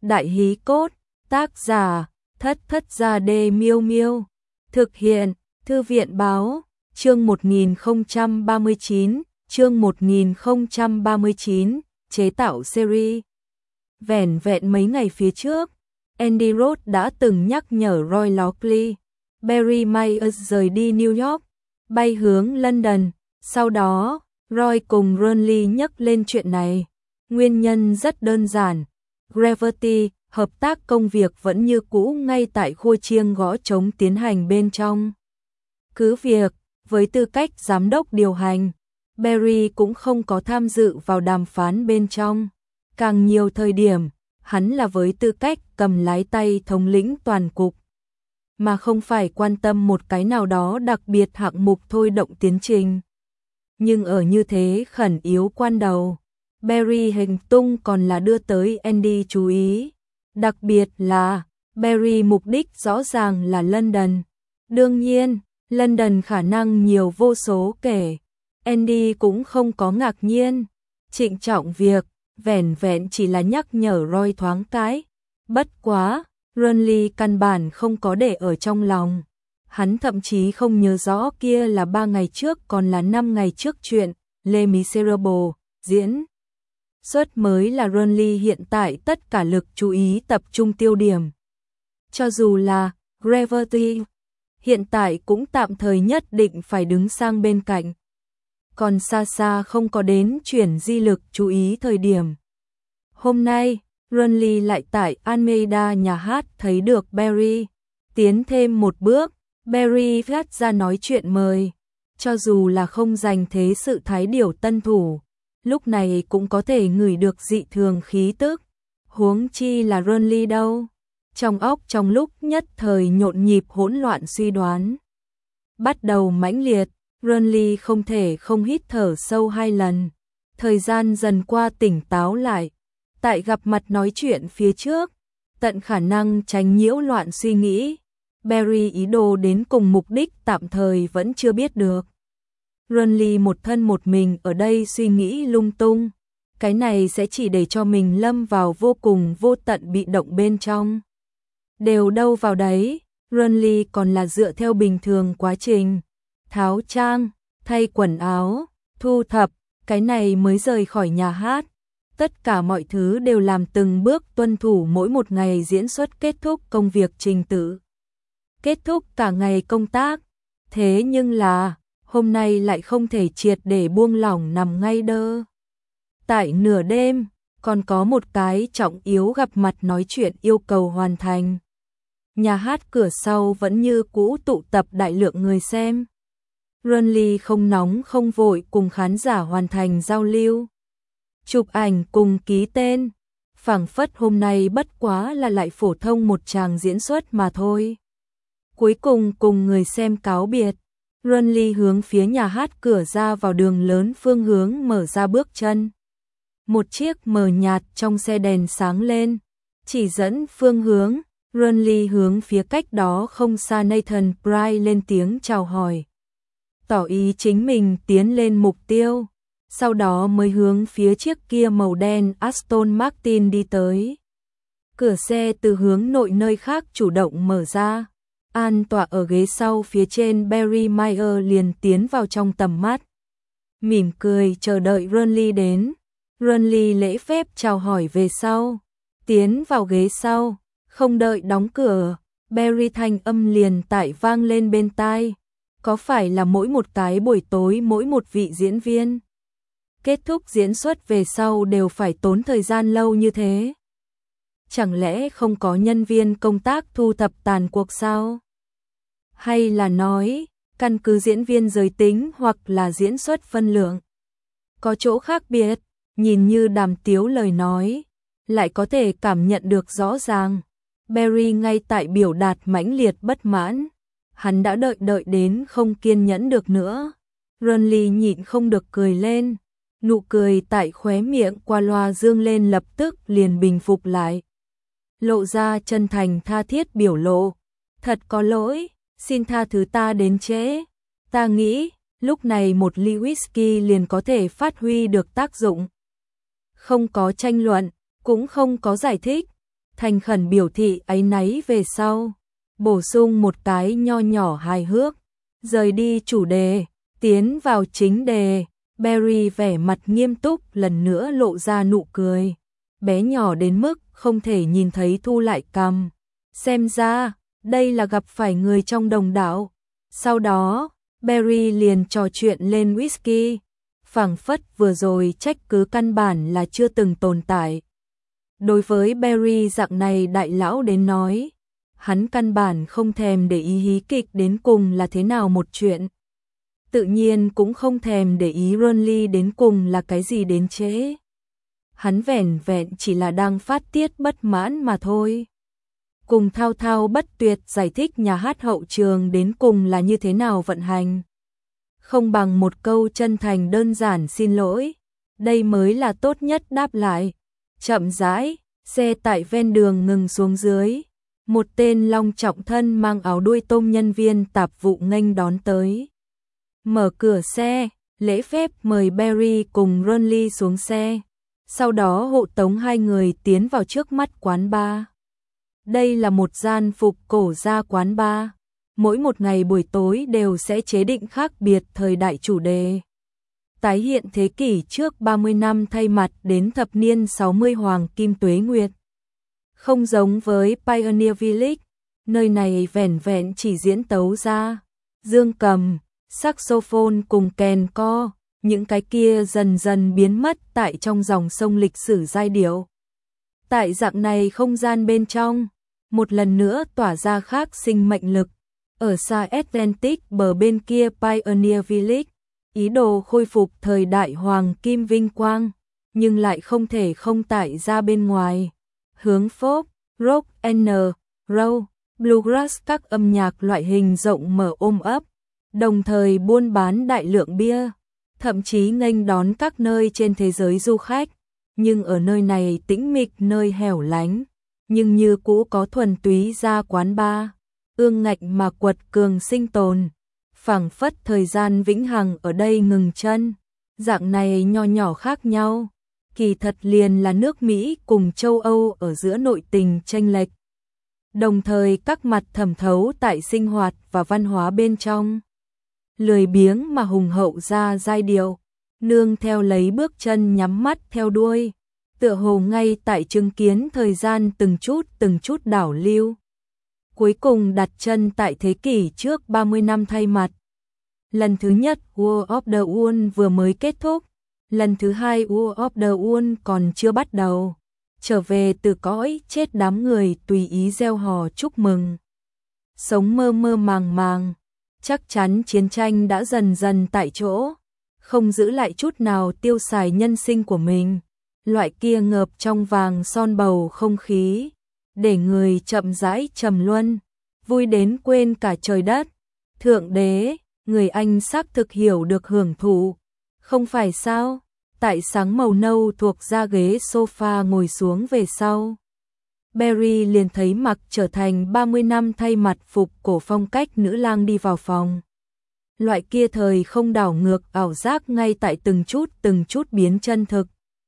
Đại hí cốt, tác giả, Thất Thất Gia Đê Miêu Miêu. Thực hiện, Thư viện báo, chương 1039, chương 1039, chế tạo series. Vẻn vẹn mấy ngày phía trước, Andy Roth đã từng nhắc nhở Roy Lockley, Barry Myers rời đi New York, bay hướng London. Sau đó, Roy cùng Ronly nhắc lên chuyện này. Nguyên nhân rất đơn giản. Gravity, hợp tác công việc vẫn như cũ ngay tại khu chiêng gõ trống tiến hành bên trong. Cứ việc, với tư cách giám đốc điều hành, Barry cũng không có tham dự vào đàm phán bên trong. Càng nhiều thời điểm, hắn là với tư cách cầm lái tay thống lĩnh toàn cục, mà không phải quan tâm một cái nào đó đặc biệt hạng mục thôi động tiến trình. Nhưng ở như thế khẩn yếu quan đầu, Barry hành tung còn là đưa tới Andy chú ý. Đặc biệt là, Barry mục đích rõ ràng là London. Đương nhiên, London khả năng nhiều vô số kể. Andy cũng không có ngạc nhiên. Trịnh trọng việc, vẻn vẹn chỉ là nhắc nhở Roy thoáng cái. Bất quá, Ronly căn bản không có để ở trong lòng. Hắn thậm chí không nhớ rõ kia là 3 ngày trước còn là 5 ngày trước chuyện Les Miserables diễn xuất mới là Ronly hiện tại tất cả lực chú ý tập trung tiêu điểm. Cho dù là Gravity, hiện tại cũng tạm thời nhất định phải đứng sang bên cạnh. Còn xa xa không có đến chuyển di lực chú ý thời điểm. Hôm nay, Ronly lại tại Almeida nhà hát thấy được Barry. Tiến thêm một bước, Barry phát ra nói chuyện mời. Cho dù là không dành thế sự thái điểu tân thủ, lúc này cũng có thể ngửi được dị thường khí tức. Huống chi là Ronly đâu. Trong óc trong lúc nhất thời nhộn nhịp hỗn loạn suy đoán. Bắt đầu mãnh liệt, Ronly không thể không hít thở sâu 2 lần. Thời gian dần qua tỉnh táo lại. Tại gặp mặt nói chuyện phía trước, tận khả năng tránh nhiễu loạn suy nghĩ. Barry ý đồ đến cùng mục đích tạm thời vẫn chưa biết được. Ronly một thân một mình ở đây suy nghĩ lung tung. Cái này sẽ chỉ để cho mình lâm vào vô cùng vô tận bị động bên trong. Đều đâu vào đấy, Ronly còn là dựa theo bình thường quá trình. Tháo trang, thay quần áo, thu thập, cái này mới rời khỏi nhà hát. Tất cả mọi thứ đều làm từng bước tuân thủ mỗi một ngày diễn xuất kết thúc công việc trình tự. Kết thúc cả ngày công tác. Thế nhưng là, hôm nay lại không thể triệt để buông lỏng nằm ngay đơ. Tại nửa đêm, còn có một cái trọng yếu gặp mặt nói chuyện yêu cầu hoàn thành. Nhà hát cửa sau vẫn như cũ tụ tập đại lượng người xem. Ronly không nóng không vội cùng khán giả hoàn thành giao lưu. Chụp ảnh cùng ký tên. Phảng phất hôm nay bất quá là lại phổ thông một tràng diễn xuất mà thôi. Cuối cùng cùng người xem cáo biệt. Ronly hướng phía nhà hát cửa ra vào đường lớn phương hướng mở ra bước chân. Một chiếc mờ nhạt trong xe đèn sáng lên, chỉ dẫn phương hướng. Ronly hướng phía cách đó không xa Nathan Pryce lên tiếng chào hỏi, tỏ ý chính mình tiến lên mục tiêu. Sau đó mới hướng phía chiếc kia màu đen Aston Martin đi tới. Cửa xe từ hướng nội nơi khác chủ động mở ra. An tọa ở ghế sau phía trên Barry Myers liền tiến vào trong tầm mắt. Mỉm cười chờ đợi Ronly đến. Ronly lễ phép chào hỏi về sau. Tiến vào ghế sau, không đợi đóng cửa, Barry thanh âm liền tại vang lên bên tai. Có phải là mỗi một cái buổi tối mỗi một vị diễn viên kết thúc diễn xuất về sau đều phải tốn thời gian lâu như thế? Chẳng lẽ không có nhân viên công tác thu thập tàn cuộc sao? Hay là nói, căn cứ diễn viên giới tính hoặc là diễn xuất phân lượng có chỗ khác biệt? Nhìn như đàm tiếu lời nói, lại có thể cảm nhận được rõ ràng. Barry ngay tại biểu đạt mãnh liệt bất mãn. Hắn đã đợi đến không kiên nhẫn được nữa. Ronly nhịn không được cười lên. Nụ cười tại khóe miệng qua loa dương lên lập tức liền bình phục lại. Lộ ra chân thành tha thiết biểu lộ. Thật có lỗi, xin tha thứ ta đến trễ. Ta nghĩ, lúc này một ly whisky liền có thể phát huy được tác dụng. Không có tranh luận, cũng không có giải thích. thành khẩn biểu thị áy náy về sau, bổ sung một cái nho nhỏ hài hước, rời đi chủ đề, tiến vào chính đề. Barry vẻ mặt nghiêm túc lần nữa lộ ra nụ cười, bé nhỏ đến mức không thể nhìn thấy thu lại cằm. Xem ra, đây là gặp phải người trong đồng đạo. Sau đó, Barry liền trò chuyện lên whisky, phảng phất vừa rồi trách cứ căn bản là chưa từng tồn tại. Đối với Barry dạng này đại lão đến nói, hắn căn bản không thèm để ý hí kịch đến cùng là thế nào một chuyện. Tự nhiên cũng không thèm để ý Ronly đến cùng là cái gì đến trễ. Hắn vẻn vẹn chỉ là đang phát tiết bất mãn mà thôi. Cùng thao thao bất tuyệt giải thích nhà hát hậu trường đến cùng là như thế nào vận hành. Không bằng một câu chân thành đơn giản xin lỗi, đây mới là tốt nhất đáp lại. Chậm rãi, xe tại ven đường ngừng xuống dưới. Một tên long trọng thân mang áo đuôi tôm nhân viên tạp vụ nghênh đón tới. Mở cửa xe, lễ phép mời Barry cùng Ronly xuống xe. Sau đó hộ tống hai người tiến vào trước mắt quán bar. Đây là một gian phục cổ gia quán bar. Mỗi một ngày buổi tối đều sẽ chế định khác biệt thời đại chủ đề. Tái hiện thế kỷ trước 30 năm thay mặt đến thập niên 60 hoàng kim tuế nguyệt. Không giống với Pioneer Village, nơi này vẻn vẹn chỉ diễn tấu ra, dương cầm, saxophone cùng kèn co, những cái kia dần dần biến mất tại trong dòng sông lịch sử giai điệu. Tại dạng này không gian bên trong, một lần nữa tỏa ra khác sinh mệnh lực. Ở xa Atlantic bờ bên kia Pioneer Village, ý đồ khôi phục thời đại hoàng kim vinh quang, nhưng lại không thể không tải ra bên ngoài. Hướng pop, rock and roll, bluegrass các âm nhạc loại hình rộng mở ôm ấp, đồng thời buôn bán đại lượng bia, thậm chí nghênh đón các nơi trên thế giới du khách. Nhưng ở nơi này tĩnh mịch nơi hẻo lánh, nhưng như cũ có thuần túy ra quán bar, ương ngạnh mà quật cường sinh tồn, phảng phất thời gian vĩnh hằng ở đây ngừng chân. Dạng này nho nhỏ khác nhau, kỳ thật liền là nước Mỹ cùng châu Âu ở giữa nội tình chênh lệch. Đồng thời các mặt thẩm thấu tại sinh hoạt và văn hóa bên trong. Lười biếng mà hùng hậu ra giai điệu, nương theo lấy bước chân nhắm mắt theo đuôi, tựa hồ ngay tại chứng kiến thời gian từng chút đảo lưu. Cuối cùng đặt chân tại thế kỷ trước 30 năm thay mặt. Lần thứ nhất War of the World vừa mới kết thúc, lần thứ hai War of the World còn chưa bắt đầu. Trở về từ cõi chết đám người tùy ý reo hò chúc mừng. Sống mơ mơ màng màng, chắc chắn chiến tranh đã dần dần tại chỗ, không giữ lại chút nào tiêu xài nhân sinh của mình. Loại kia ngợp trong vàng son bầu không khí, để người chậm rãi trầm luân, vui đến quên cả trời đất. Thượng đế, người Anh xác thực hiểu được hưởng thụ, không phải sao? Tại sáng màu nâu thuộc ra ghế sofa ngồi xuống về sau, Barry liền thấy mặc trở thành 30 năm thay mặt phục cổ phong cách nữ lang đi vào phòng. Loại kia thời không đảo ngược ảo giác ngay tại từng chút biến chân thực.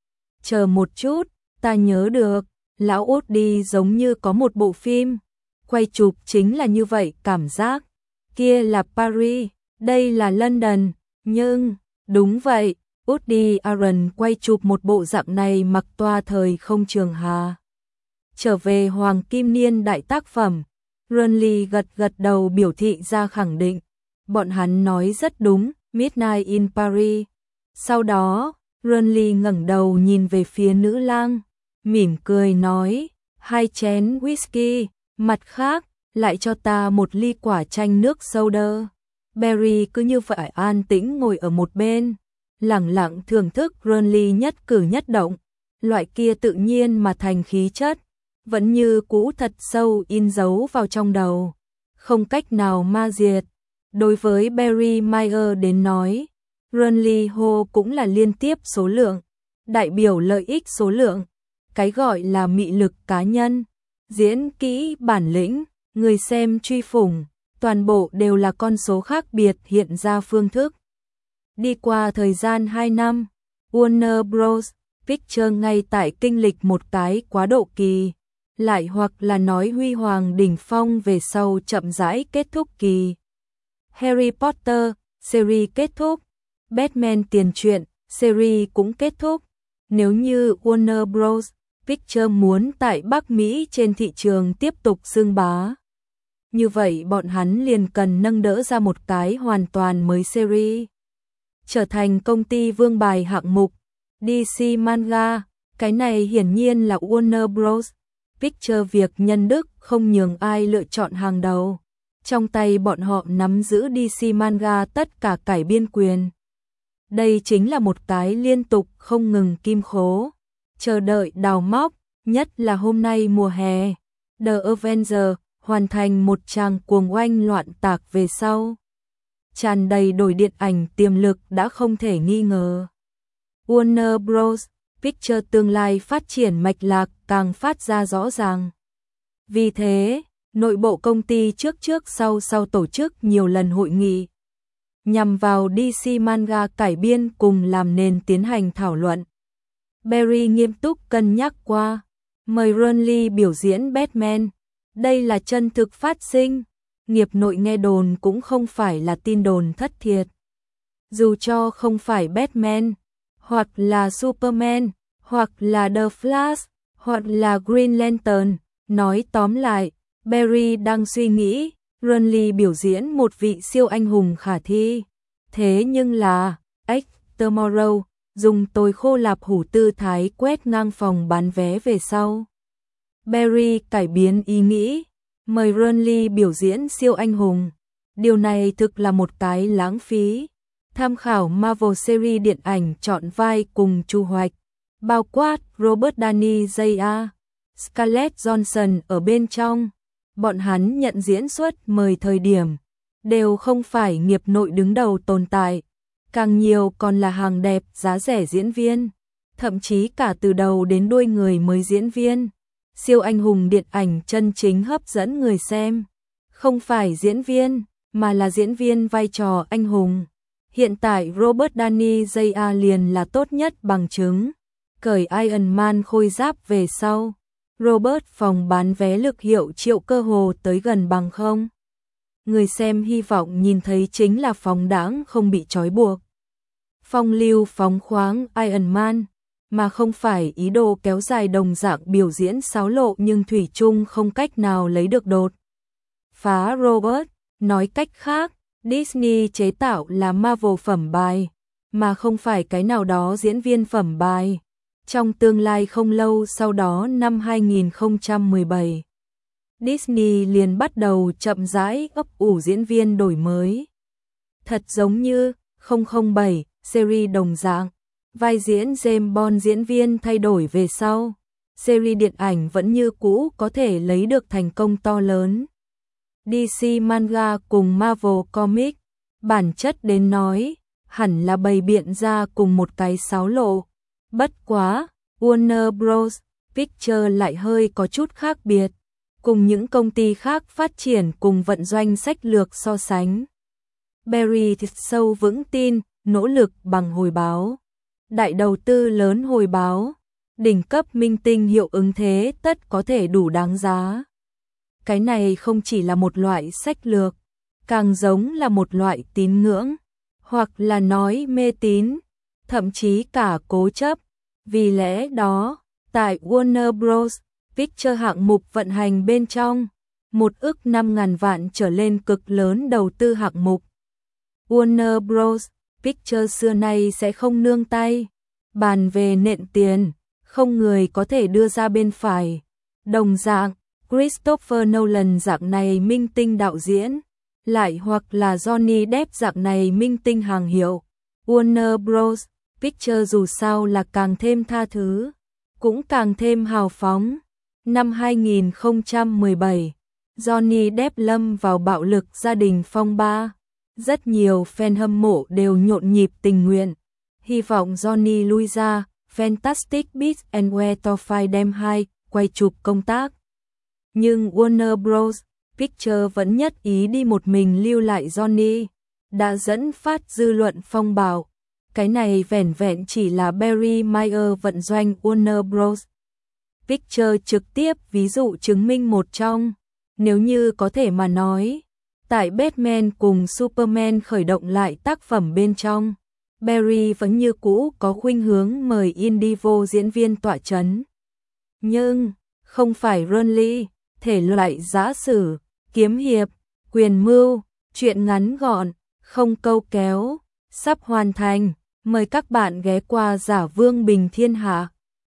Chờ một chút, ta nhớ được, lão út đi giống như có một bộ phim, quay chụp chính là như vậy cảm giác. Kia là Paris, đây là London, nhưng, đúng vậy, Woody Allen quay chụp một bộ dạng này mặc toa thời không trường hà. Trở về hoàng kim niên đại tác phẩm, Ronly gật đầu biểu thị ra khẳng định. Bọn hắn nói rất đúng, Midnight in Paris. Sau đó, Ronly ngẩng đầu nhìn về phía nữ lang, mỉm cười nói, 2 chén whisky, mặt khác, lại cho ta một ly quả chanh nước soda. Barry cứ như vậy an tĩnh ngồi ở một bên, lẳng lặng thưởng thức Ronly nhất cử nhất động, loại kia tự nhiên mà thành khí chất, vẫn như cũ thật sâu in dấu vào trong đầu, không cách nào ma diệt. Đối với Barry Meyer đến nói, Ronly Ho cũng là liên tiếp số lượng, đại biểu lợi ích số lượng, cái gọi là mị lực cá nhân, diễn kỹ bản lĩnh, người xem truy phủng, toàn bộ đều là con số khác biệt hiện ra phương thức. Đi qua thời gian 2 năm, Warner Bros. Pictures ngay tại kinh lịch một cái quá độ kỳ. lại hoặc là nói huy hoàng đỉnh phong về sau chậm rãi kết thúc kỳ. Harry Potter, series kết thúc. Batman tiền truyện, series cũng kết thúc. Nếu như Warner Bros. Pictures muốn tại Bắc Mỹ trên thị trường tiếp tục xưng bá, như vậy bọn hắn liền cần nâng đỡ ra một cái hoàn toàn mới series. Trở thành công ty vương bài hạng mục, DC Manga, cái này hiển nhiên là Warner Bros. Pictures việc nhân đức không nhường ai lựa chọn hàng đầu. Trong tay bọn họ nắm giữ DC Manga tất cả cải biên quyền. Đây chính là một cái liên tục không ngừng kim khố, chờ đợi đào móc, nhất là hôm nay mùa hè. The Avengers hoàn thành một tràng cuồng oanh loạn tạc về sau. Tràn đầy đổi điện ảnh tiềm lực đã không thể nghi ngờ. Warner Bros. Pictures tương lai phát triển mạch lạc càng phát ra rõ ràng. Vì thế, nội bộ công ty trước sau tổ chức nhiều lần hội nghị, nhằm vào DC Manga cải biên cùng làm nền tiến hành thảo luận. Barry nghiêm túc cân nhắc qua, mời Ron Lee biểu diễn Batman. Đây là chân thực phát sinh, nghiệp nội nghe đồn cũng không phải là tin đồn thất thiệt. Dù cho không phải Batman, hoặc là Superman, hoặc là The Flash, hoặc là Green Lantern, nói tóm lại, Barry đang suy nghĩ, Ron Lee biểu diễn một vị siêu anh hùng khả thi. Thế nhưng là, Tomorrow, dùng tôi khô lạp hủ tư thái quét ngang phòng bán vé về sau. Barry cải biến ý nghĩ, mời Ron Lee biểu diễn siêu anh hùng. Điều này thực là một cái lãng phí. Tham khảo Marvel series điện ảnh chọn vai cùng chu hoạch, bao quát Robert Downey Jr., Scarlett Johansson ở bên trong. Bọn hắn nhận diễn xuất mời thời điểm, đều không phải nghiệp nội đứng đầu tồn tại, càng nhiều còn là hàng đẹp giá rẻ diễn viên, thậm chí cả từ đầu đến đuôi người mới diễn viên. Siêu anh hùng điện ảnh chân chính hấp dẫn người xem, không phải diễn viên, mà là diễn viên vai trò anh hùng. Hiện tại Robert Downey Jr. liền là tốt nhất bằng chứng. Cởi Iron Man khôi giáp về sau, Robert phòng bán vé lực hiệu triệu cơ hồ tới gần bằng không. Người xem hy vọng nhìn thấy chính là phóng đãng không bị trói buộc, phong lưu phóng khoáng Iron Man, mà không phải ý đồ kéo dài đồng dạng biểu diễn xáo lộ nhưng thủy chung không cách nào lấy được đột phá Robert. Nói cách khác, Disney chế tạo là Marvel phẩm bài, mà không phải cái nào đó diễn viên phẩm bài. Trong tương lai không lâu sau đó năm 2017, Disney liền bắt đầu chậm rãi ấp ủ diễn viên đổi mới. Thật giống như 007 series đồng dạng, vai diễn James Bond diễn viên thay đổi về sau, series điện ảnh vẫn như cũ có thể lấy được thành công to lớn. DC Manga cùng Marvel Comics, bản chất đến nói, hẳn là bày biện ra cùng một cái xáo lộ. Bất quá, Warner Bros. Pictures lại hơi có chút khác biệt, cùng những công ty khác phát triển cùng vận doanh sách lược so sánh. Barry thật sâu vững tin, nỗ lực bằng hồi báo. Đại đầu tư lớn hồi báo, đỉnh cấp minh tinh hiệu ứng thế tất có thể đủ đáng giá. Cái này không chỉ là một loại sách lược, càng giống là một loại tín ngưỡng, hoặc là nói mê tín, thậm chí cả cố chấp. Vì lẽ đó, tại Warner Bros. Pictures hạng mục vận hành bên trong, 1 ức 5.000 vạn trở lên cực lớn đầu tư hạng mục. Warner Bros. Pictures xưa nay sẽ không nương tay, bàn về nện tiền, không người có thể đưa ra bên phải. Đồng dạng, Christopher Nolan dạng này minh tinh đạo diễn, lại hoặc là Johnny Depp dạng này minh tinh hàng hiệu. Warner Bros. Pictures dù sao là càng thêm tha thứ, cũng càng thêm hào phóng. Năm 2017, Johnny Depp lâm vào bạo lực gia đình phong ba. Rất nhiều fan hâm mộ đều nhộn nhịp tình nguyện, hy vọng Johnny lui ra. Fantastic Beasts and Where to Find Them 2 quay chụp công tác. Nhưng Warner Bros. Pictures vẫn nhất ý đi một mình lưu lại Johnny, đã dẫn phát dư luận phong bạo. Cái này vẻn vẹn chỉ là Barry Meyer vận doanh Warner Bros. Pictures trực tiếp ví dụ chứng minh một trong. Nếu như có thể mà nói, tại Batman cùng Superman khởi động lại tác phẩm bên trong, Barry vẫn như cũ có khuynh hướng mời indie vô diễn viên tọa chấn. Nhưng, không phải Ron Lee, thể loại giã sử, kiếm hiệp, quyền mưu, truyện ngắn gọn, không câu kéo, sắp hoàn thành. Mời các bạn ghé qua Giả Vương Bình Thiên Hạ.